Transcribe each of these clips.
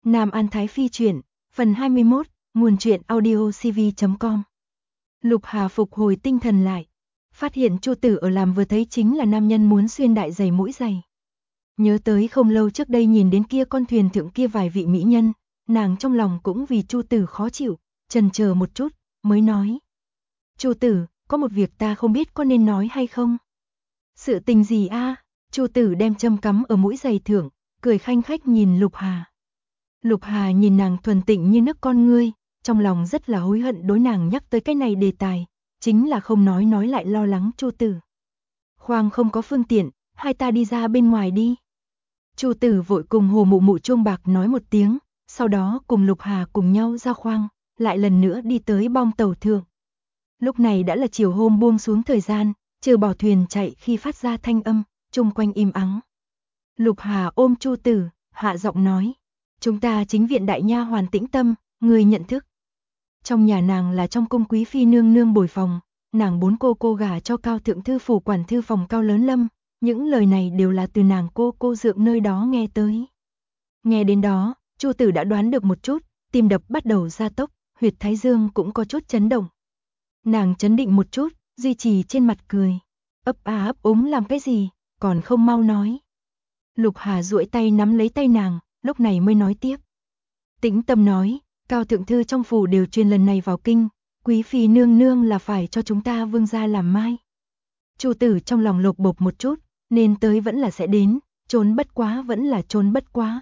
Nam An Thái Phi truyện, phần 21, nguồn truyện audio cv.com. Lục Hà phục hồi tinh thần lại, phát hiện Chu Tử ở làm vừa thấy chính là nam nhân muốn xuyên đại giày mũi giày. Nhớ tới không lâu trước đây nhìn đến kia con thuyền thượng kia vài vị mỹ nhân, nàng trong lòng cũng vì Chu Tử khó chịu, chần chờ một chút, mới nói. Chu Tử, có một việc ta không biết có nên nói hay không? Sự tình gì a? Chu Tử đem châm cắm ở mũi giày thượng, cười khanh khách nhìn Lục Hà. Lục Hà nhìn nàng thuần tịnh như nước con ngươi, trong lòng rất là hối hận đối nàng nhắc tới cái này đề tài, chính là không nói lại lo lắng Chu Tử. Khoang không có phương tiện, hai ta đi ra bên ngoài đi. Chu Tử vội cùng Hồ Mụ Mụ chuông bạc nói một tiếng, sau đó cùng Lục Hà cùng nhau ra khoang, lại lần nữa đi tới bong tàu thượng. Lúc này đã là chiều hôm buông xuống thời gian, trừ bỏ thuyền chạy khi phát ra thanh âm, chung quanh im ắng. Lục Hà ôm Chu Tử, hạ giọng nói. Chúng ta chính viện đại nha hoàn Tĩnh Tâm, người nhận thức. Trong nhà nàng là trong cung quý phi nương nương bồi phòng, nàng bốn cô gả cho Cao thượng thư phủ quản thư phòng Cao Lớn Lâm, những lời này đều là từ nàng cô dượng nơi đó nghe tới. Nghe đến đó, Chu Tử đã đoán được một chút, tim đập bắt đầu gia tốc, huyệt thái dương cũng có chút chấn động. Nàng chấn định một chút, duy trì trên mặt cười. Ấp á ấp úng làm cái gì, còn không mau nói. Lục Hà duỗi tay nắm lấy tay nàng, lúc này mới nói tiếp. Tĩnh Tâm nói, Cao thượng thư trong phủ đều truyền lần này vào kinh, quý phi nương nương là phải cho chúng ta vương gia làm mai. Chu Tử trong lòng lột bột một chút, nên tới vẫn là sẽ đến, trốn bất quá vẫn là trốn bất quá.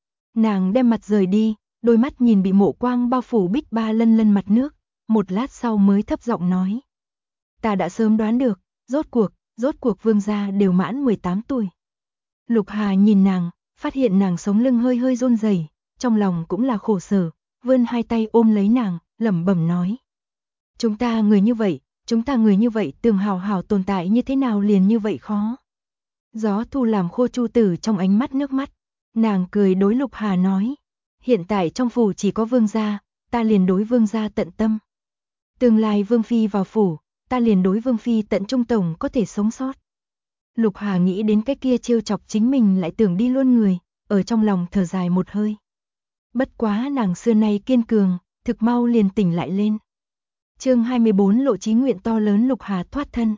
Nàng đem mặt rời đi, đôi mắt nhìn bị mộ quang bao phủ bích ba lân mặt nước, một lát sau mới thấp giọng nói. Ta đã sớm đoán được, rốt cuộc vương gia đều mãn 18 tuổi. Lục Hà nhìn nàng, phát hiện nàng sống lưng hơi run rẩy, trong lòng cũng là khổ sở, vươn hai tay ôm lấy nàng, lẩm bẩm nói. Chúng ta người như vậy tưởng hào tồn tại như thế nào liền như vậy khó. Gió thu làm khô Chu Tử trong ánh mắt nước mắt, nàng cười đối Lục Hà nói. Hiện tại trong phủ chỉ có vương gia, ta liền đối vương gia tận tâm. Tương lai vương phi vào phủ, ta liền đối vương phi tận trung tổng có thể sống sót. Lục Hà nghĩ đến cái kia trêu chọc chính mình lại tưởng đi luôn người, ở trong lòng thở dài một hơi. Bất quá nàng xưa nay kiên cường, thực mau liền tỉnh lại lên. Chương 24 lộ chí nguyện to lớn Lục Hà thoát thân.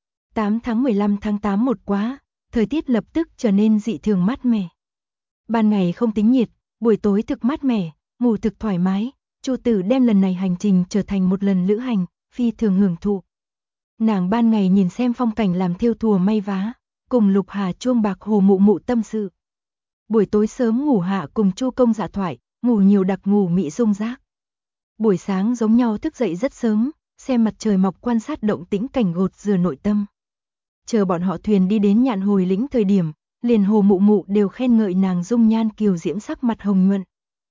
8 tháng 15 tháng 8 một quá, thời tiết lập tức trở nên dị thường mát mẻ. Ban ngày không tính nhiệt, buổi tối thực mát mẻ, ngủ thực thoải mái, Chu Tử đem lần này hành trình trở thành một lần lữ hành, phi thường hưởng thụ. Nàng ban ngày nhìn xem phong cảnh làm thêu thùa may vá, cùng Lục Hà chuông bạc Hồ Mụ Mụ tâm sự. Buổi tối sớm ngủ hạ cùng Chu công dạ thoại, ngủ nhiều đặc ngủ mị rung rác. Buổi sáng giống nhau thức dậy rất sớm, xem mặt trời mọc quan sát động tĩnh cảnh gột rửa nội tâm. Chờ bọn họ thuyền đi đến Nhạn Hồi lĩnh thời điểm, liền Hồ Mụ Mụ đều khen ngợi nàng dung nhan kiều diễm sắc mặt hồng nhuận.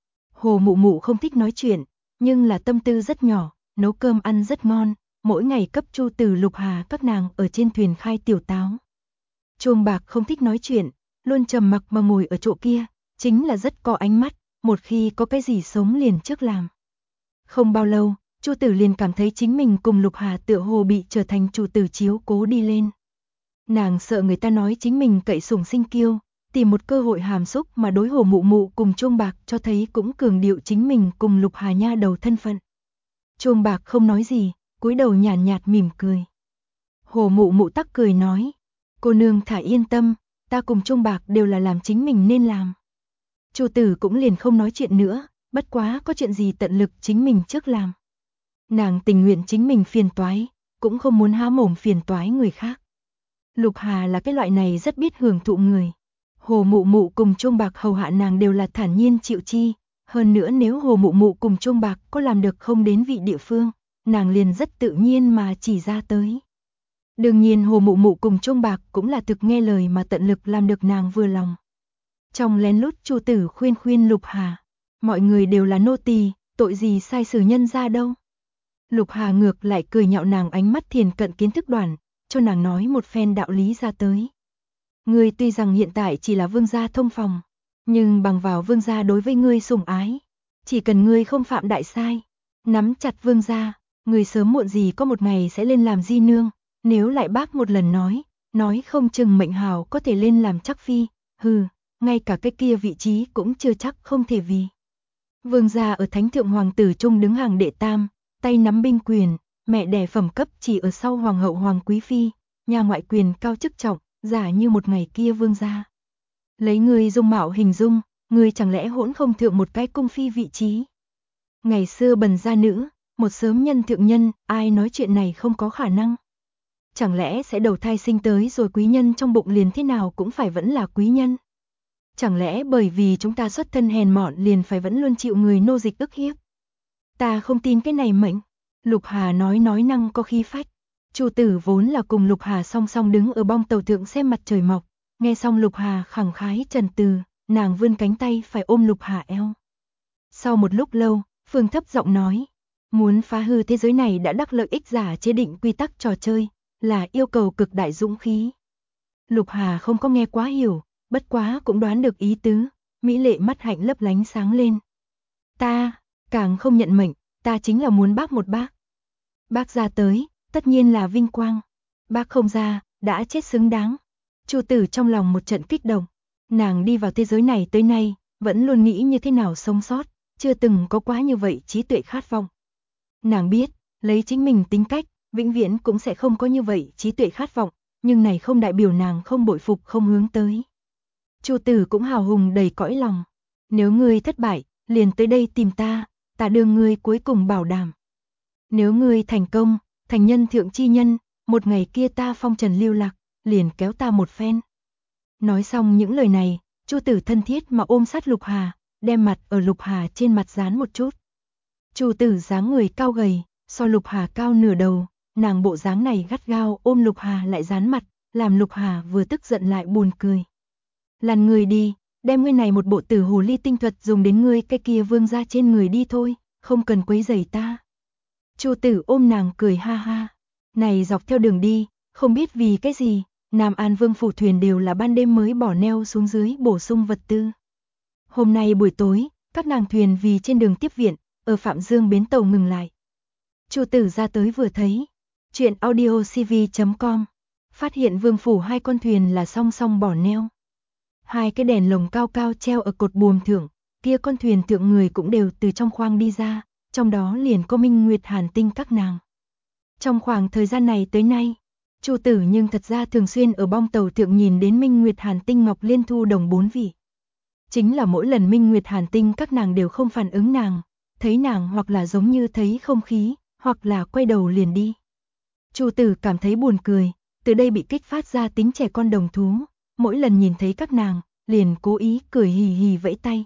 Hồ Mụ Mụ không thích nói chuyện, nhưng là tâm tư rất nhỏ, nấu cơm ăn rất ngon, mỗi ngày cấp Chu Tử Lục Hà các nàng ở trên thuyền khai tiểu táo. Chuông bạc không thích nói chuyện, luôn trầm mặc mà ngồi ở chỗ kia, chính là rất có ánh mắt, một khi có cái gì sống liền trước làm. Không bao lâu, Chu Tử liền cảm thấy chính mình cùng Lục Hà tựa hồ bị trở thành chủ tử chiếu cố đi lên. Nàng sợ người ta nói chính mình cậy sủng sinh kiêu, tìm một cơ hội hàm xúc mà đối Hồ Mụ Mụ cùng chuông bạc cho thấy cũng cường điệu chính mình cùng Lục Hà nha đầu thân phận. Chuông bạc không nói gì, cúi đầu nhàn nhạt mỉm cười. Hồ Mụ Mụ tắc cười nói, cô nương thả yên tâm, ta cùng chuông bạc đều là làm chính mình nên làm. Chu Tử cũng liền không nói chuyện nữa, bất quá có chuyện gì tận lực chính mình trước làm. Nàng tình nguyện chính mình phiền toái, cũng không muốn há mồm phiền toái người khác. Lục Hà là cái loại này rất biết hưởng thụ người. Hồ Mụ Mụ cùng chuông bạc hầu hạ nàng đều là thản nhiên chịu chi, hơn nữa nếu Hồ Mụ Mụ cùng chuông bạc có làm được không đến vị địa phương, nàng liền rất tự nhiên mà chỉ ra tới. Đương nhiên Hồ Mụ Mụ cùng chuông bạc cũng là thực nghe lời mà tận lực làm được nàng vừa lòng. Trong lén lút Chu Tử khuyên Lục Hà, mọi người đều là nô tỳ, tội gì sai xử nhân ra đâu. Lục Hà ngược lại cười nhạo nàng ánh mắt thiền cận kiến thức đoàn, cho nàng nói một phen đạo lý ra tới. Ngươi tuy rằng hiện tại chỉ là vương gia thông phòng, nhưng bằng vào vương gia đối với ngươi sủng ái, chỉ cần ngươi không phạm đại sai, nắm chặt vương gia, ngươi sớm muộn gì có một ngày sẽ lên làm di nương, nếu lại bác một lần nói không chừng mệnh hào có thể lên làm chắc phi, ngay cả cái kia vị trí cũng chưa chắc không thể vì. Vương gia ở thánh thượng hoàng tử trung đứng hàng đệ tam, tay nắm binh quyền, mẹ đẻ phẩm cấp chỉ ở sau hoàng hậu hoàng quý phi, nhà ngoại quyền cao chức trọng, giả như một ngày kia vương gia. Lấy người dung mạo hình dung, người chẳng lẽ hỗn không thượng một cái cung phi vị trí. Ngày xưa bần gia nữ, một sớm nhân thượng nhân, ai nói chuyện này không có khả năng. Chẳng lẽ sẽ đầu thai sinh tới rồi quý nhân trong bụng liền thế nào cũng phải vẫn là quý nhân. Chẳng lẽ bởi vì chúng ta xuất thân hèn mọn liền phải vẫn luôn chịu người nô dịch ức hiếp. Ta không tin cái này mệnh. Lục Hà nói năng có khí phách. Chu Tử vốn là cùng Lục Hà song song đứng ở bong tàu thượng xem mặt trời mọc. Nghe xong Lục Hà khẳng khái trần từ, nàng vươn cánh tay phải ôm Lục Hà eo. Sau một lúc lâu, Phương thấp giọng nói, muốn phá hư thế giới này đã đắc lợi ích giả chế định quy tắc trò chơi, là yêu cầu cực đại dũng khí. Lục Hà không có nghe quá hiểu, bất quá cũng đoán được ý tứ, mỹ lệ mắt hạnh lấp lánh sáng lên. Ta, càng không nhận mệnh, ta chính là muốn bác một bác. Bác ra tới, tất nhiên là vinh quang. Bác không ra, đã chết xứng đáng. Chu Tử trong lòng một trận kích động. Nàng đi vào thế giới này tới nay, vẫn luôn nghĩ như thế nào sống sót, chưa từng có quá như vậy trí tuệ khát vọng. Nàng biết, lấy chính mình tính cách, vĩnh viễn cũng sẽ không có như vậy trí tuệ khát vọng, nhưng này không đại biểu nàng không bội phục không hướng tới. Chu Tử cũng hào hùng đầy cõi lòng. Nếu ngươi thất bại, liền tới đây tìm ta, ta đưa ngươi cuối cùng bảo đảm. Nếu ngươi thành công, thành nhân thượng chi nhân, một ngày kia ta phong trần lưu lạc, liền kéo ta một phen. Nói xong những lời này, Chu Tử thân thiết mà ôm sát Lục Hà, đem mặt ở Lục Hà trên mặt dán một chút. Chu Tử dáng người cao gầy, so Lục Hà cao nửa đầu, nàng bộ dáng này gắt gao ôm Lục Hà lại dán mặt, làm Lục Hà vừa tức giận lại buồn cười. Lăn người đi, đem ngươi này một bộ tử hồ ly tinh thuật dùng đến ngươi cái kia vương gia trên người đi thôi, không cần quấy rầy ta. Chu Tử ôm nàng cười ha ha. Này dọc theo đường đi, không biết vì cái gì, Nam An Vương phủ thuyền đều là ban đêm mới bỏ neo xuống dưới bổ sung vật tư. Hôm nay buổi tối, các nàng thuyền vì trên đường tiếp viện, ở Phạm Dương bến tàu ngừng lại. Chu Tử ra tới vừa thấy, chuyện audiocv.com, phát hiện vương phủ hai con thuyền là song song bỏ neo. Hai cái đèn lồng cao cao treo ở cột buồm thượng, kia con thuyền thượng người cũng đều từ trong khoang đi ra, trong đó liền có Minh Nguyệt Hàn Tinh các nàng. Trong khoảng thời gian này tới nay, Chu Tử nhưng thật ra thường xuyên ở bong tàu thượng nhìn đến Minh Nguyệt Hàn Tinh Ngọc Liên Thu Đồng bốn vị. Chính là mỗi lần Minh Nguyệt Hàn Tinh các nàng đều không phản ứng nàng, thấy nàng hoặc là giống như thấy không khí, hoặc là quay đầu liền đi. Chu Tử cảm thấy buồn cười, từ đây bị kích phát ra tính trẻ con đồng thú, mỗi lần nhìn thấy các nàng, liền cố ý cười hì hì vẫy tay.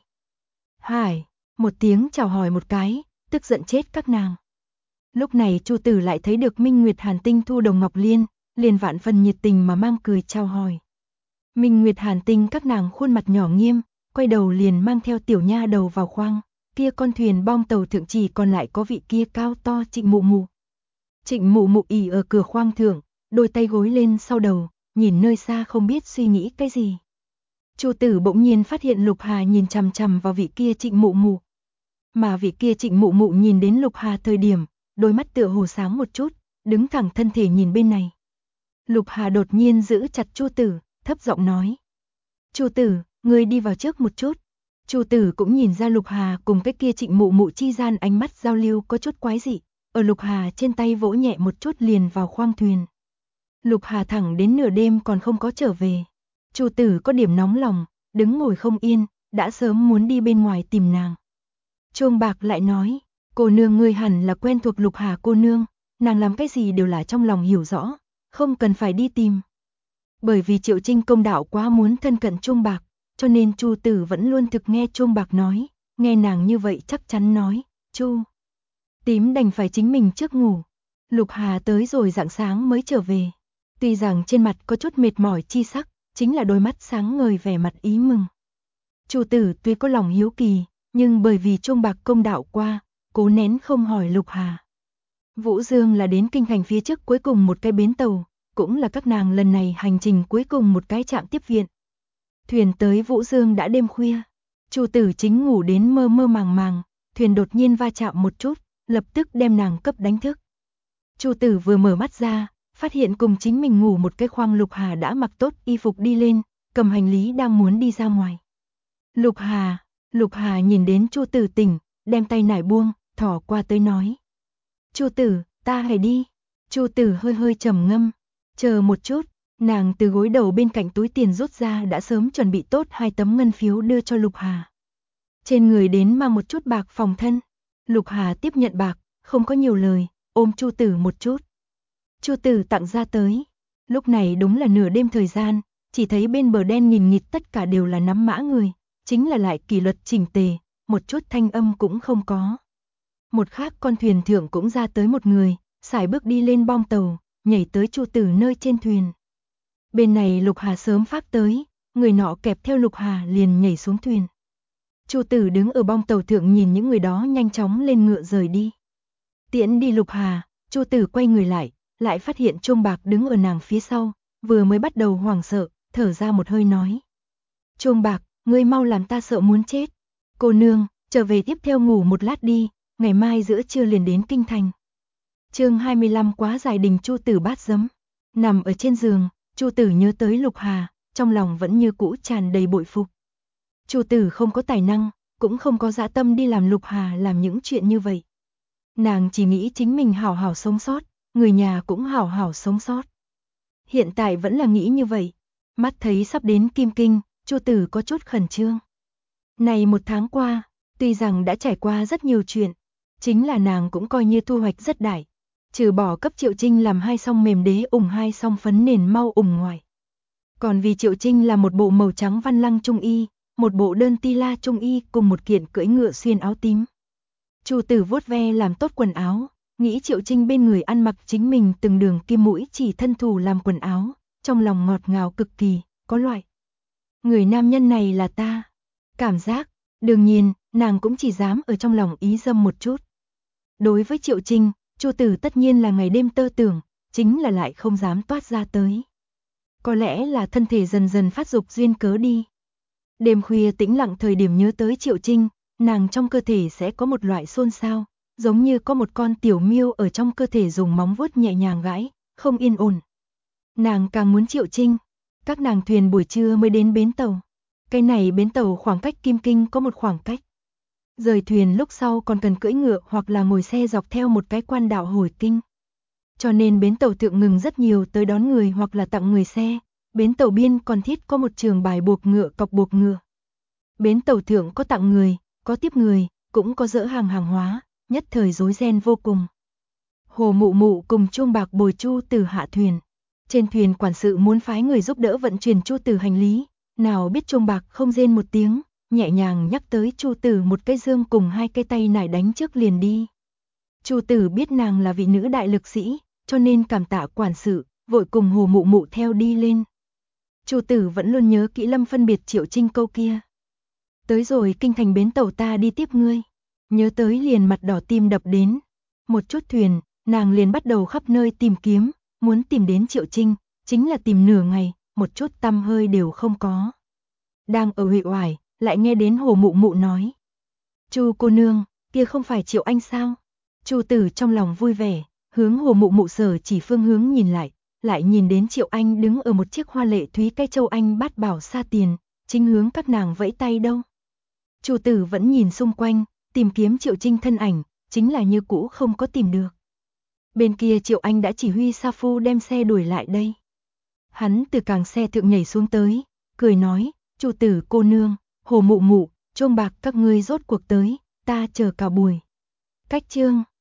Hải, một tiếng chào hỏi một cái, tức giận chết các nàng. Lúc này Chu Tử lại thấy được Minh Nguyệt Hàn Tinh Thu Đồng Ngọc Liên, liền vạn phần nhiệt tình mà mang cười chào hỏi. Minh Nguyệt Hàn Tinh các nàng khuôn mặt nhỏ nghiêm, quay đầu liền mang theo tiểu nha đầu vào khoang, kia con thuyền bong tàu thượng chỉ còn lại có vị kia cao to Trịnh Mụ Mụ. Trịnh Mụ Mụ ỉ ở cửa khoang thượng, đôi tay gối lên sau đầu, nhìn nơi xa không biết suy nghĩ cái gì. Chu Tử bỗng nhiên phát hiện Lục Hà nhìn chằm chằm vào vị kia Trịnh Mụ Mụ. Mà vị kia Trịnh Mụ Mụ nhìn đến Lục Hà thời điểm, đôi mắt tựa hồ sáng một chút, đứng thẳng thân thể nhìn bên này. Lục Hà đột nhiên giữ chặt Chu Tử, thấp giọng nói: "Chu Tử, ngươi đi vào trước một chút." Chu Tử cũng nhìn ra Lục Hà cùng cái kia Trịnh Mụ Mụ chi gian ánh mắt giao lưu có chút quái dị, ở Lục Hà trên tay vỗ nhẹ một chút liền vào khoang thuyền. Lục Hà thẳng đến nửa đêm còn không có trở về. Chu Tử có điểm nóng lòng, đứng ngồi không yên, đã sớm muốn đi bên ngoài tìm nàng. Chuông bạc lại nói: "Cô nương ngươi hẳn là quen thuộc Lục Hà cô nương, nàng làm cái gì đều là trong lòng hiểu rõ, không cần phải đi tìm." Bởi vì Triệu Trinh công đạo quá muốn thân cận Chuông bạc, cho nên Chu Tử vẫn luôn thực nghe Chuông bạc nói, nghe nàng như vậy chắc chắn nói: "Chu Tím đành phải chính mình trước ngủ." Lục Hà tới rồi rạng sáng mới trở về, tuy rằng trên mặt có chút mệt mỏi chi sắc, chính là đôi mắt sáng ngời vẻ mặt ý mừng. Chu Tử tuy có lòng hiếu kỳ, nhưng bởi vì Chuông bạc công đạo qua, cố nén không hỏi Lục Hà. Vũ Dương là đến kinh thành phía trước cuối cùng một cái bến tàu, cũng là các nàng lần này hành trình cuối cùng một cái trạm tiếp viện. Thuyền tới Vũ Dương đã đêm khuya, Chu Tử chính ngủ đến mơ mơ màng màng, thuyền đột nhiên va chạm một chút, lập tức đem nàng cấp đánh thức. Chu Tử vừa mở mắt ra, phát hiện cùng chính mình ngủ một cái khoang Lục Hà đã mặc tốt y phục đi lên, cầm hành lý đang muốn đi ra ngoài. Lục Hà nhìn đến Chu Tử tỉnh, đem tay nải buông, thò qua tới nói. Chu Tử, ta hãy đi. Chu Tử hơi hơi trầm ngâm, chờ một chút, nàng từ gối đầu bên cạnh túi tiền rút ra đã sớm chuẩn bị tốt 2 tấm ngân phiếu đưa cho Lục Hà. Trên người đến mang một chút bạc phòng thân. Lục Hà tiếp nhận bạc, không có nhiều lời, ôm Chu Tử một chút. Chu Tử tặng ra tới. Lúc này đúng là nửa đêm thời gian, chỉ thấy bên bờ đen nghìn nghịt tất cả đều là nắm mã người, chính là lại kỷ luật chỉnh tề, một chút thanh âm cũng không có. Một khác con thuyền thượng cũng ra tới một người, sải bước đi lên bong tàu, nhảy tới Chu Tử nơi trên thuyền. Bên này Lục Hà sớm phát tới, người nọ kẹp theo Lục Hà liền nhảy xuống thuyền. Chu Tử đứng ở bong tàu thượng nhìn những người đó nhanh chóng lên ngựa rời đi. Tiễn đi Lục Hà, Chu Tử quay người lại phát hiện Chuông Bạc đứng ở nàng phía sau, vừa mới bắt đầu hoảng sợ, thở ra một hơi nói. Chuông Bạc, ngươi mau làm ta sợ muốn chết. Cô nương, trở về tiếp theo ngủ một lát đi, ngày mai giữa trưa liền đến kinh thành. Chương 25 quá dài đình. Chu Tử bát giấm. Nằm ở trên giường, Chu Tử nhớ tới Lục Hà, trong lòng vẫn như cũ tràn đầy bội phục. Chu Tử không có tài năng, cũng không có dã tâm đi làm Lục Hà làm những chuyện như vậy. Nàng chỉ nghĩ chính mình hảo hảo sống sót, người nhà cũng hảo hảo sống sót. Hiện tại vẫn là nghĩ như vậy. Mắt thấy sắp đến Kim Kinh, Chu Tử có chút khẩn trương. Này 1 tháng qua, tuy rằng đã trải qua rất nhiều chuyện, chính là nàng cũng coi như thu hoạch rất đại. Trừ bỏ cấp Triệu Trinh làm 2 song mềm đế ủng 2 song phấn nền mau ủng ngoài. Còn vì Triệu Trinh là một bộ màu trắng văn lăng trung y, một bộ đơn ti la trung y cùng một kiện cưỡi ngựa xuyên áo tím. Chu Tử vuốt ve làm tốt quần áo, nghĩ Triệu Trinh bên người ăn mặc chính mình từng đường kim mũi chỉ thân thủ làm quần áo, trong lòng ngọt ngào cực kỳ, có loại. Người nam nhân này là ta. Cảm giác, đương nhiên, nàng cũng chỉ dám ở trong lòng ý dâm một chút. Đối với Triệu Trinh, Chu Tử tất nhiên là ngày đêm tơ tưởng, chính là lại không dám toát ra tới. Có lẽ là thân thể dần dần phát dục duyên cớ đi. Đêm khuya tĩnh lặng thời điểm nhớ tới Triệu Trinh, nàng trong cơ thể sẽ có một loại xôn xao, giống như có một con tiểu miêu ở trong cơ thể dùng móng vuốt nhẹ nhàng gãi, không yên ổn. Nàng càng muốn Triệu Trinh. Các nàng thuyền buổi trưa mới đến bến tàu. Cái này bến tàu khoảng cách Kim Kinh có một khoảng cách. Rời thuyền lúc sau còn cần cưỡi ngựa hoặc là ngồi xe dọc theo một cái quan đạo hồi kinh. Cho nên bến tàu thượng ngừng rất nhiều tới đón người hoặc là tặng người xe. Bến tàu biên còn thiết có một trường bài buộc ngựa cọc buộc ngựa. Bến tàu thượng có tặng người, có tiếp người, cũng có dỡ hàng hóa, nhất thời rối ren vô cùng. Hồ Mụ Mụ cùng Chuông Bạc bồi Chu Tử hạ thuyền. Trên thuyền quản sự muốn phái người giúp đỡ vận chuyển Chu Tử hành lý, nào biết Chuông Bạc không rên một tiếng, nhẹ nhàng nhắc tới Chu Tử một cái dương cùng 2 cái tay nải đánh trước liền đi. Chu Tử biết nàng là vị nữ đại lực sĩ, cho nên cảm tạ quản sự, vội cùng Hồ Mụ Mụ theo đi lên. Chu Tử vẫn luôn nhớ kỹ Lâm phân biệt Triệu Trinh câu kia. Tới rồi kinh thành bến tàu ta đi tiếp ngươi. Nhớ tới liền mặt đỏ tim đập đến. Một chút thuyền, nàng liền bắt đầu khắp nơi tìm kiếm, muốn tìm đến Triệu Trinh, chính là tìm nửa ngày, một chút tăm hơi đều không có. Đang ở uể oải, lại nghe đến Hồ Mụ Mụ nói. Chu cô nương, kia không phải Triệu Anh sao? Chu Tử trong lòng vui vẻ, hướng Hồ Mụ Mụ sở chỉ phương hướng nhìn lại nhìn đến Triệu Anh đứng ở một chiếc hoa lệ thúy cây châu Anh bát bảo xa tiền, chính hướng các nàng vẫy tay đâu. Chu Tử vẫn nhìn xung quanh, tìm kiếm Triệu Trinh thân ảnh, chính là như cũ không có tìm được. Bên kia Triệu Anh đã chỉ huy sa phu đem xe đuổi lại đây. Hắn từ càng xe thượng nhảy xuống tới, cười nói, Chu Tử cô nương, Hồ Mụ Mụ, Chuông Bạc các ngươi rốt cuộc tới, ta chờ cả buổi. Cách chương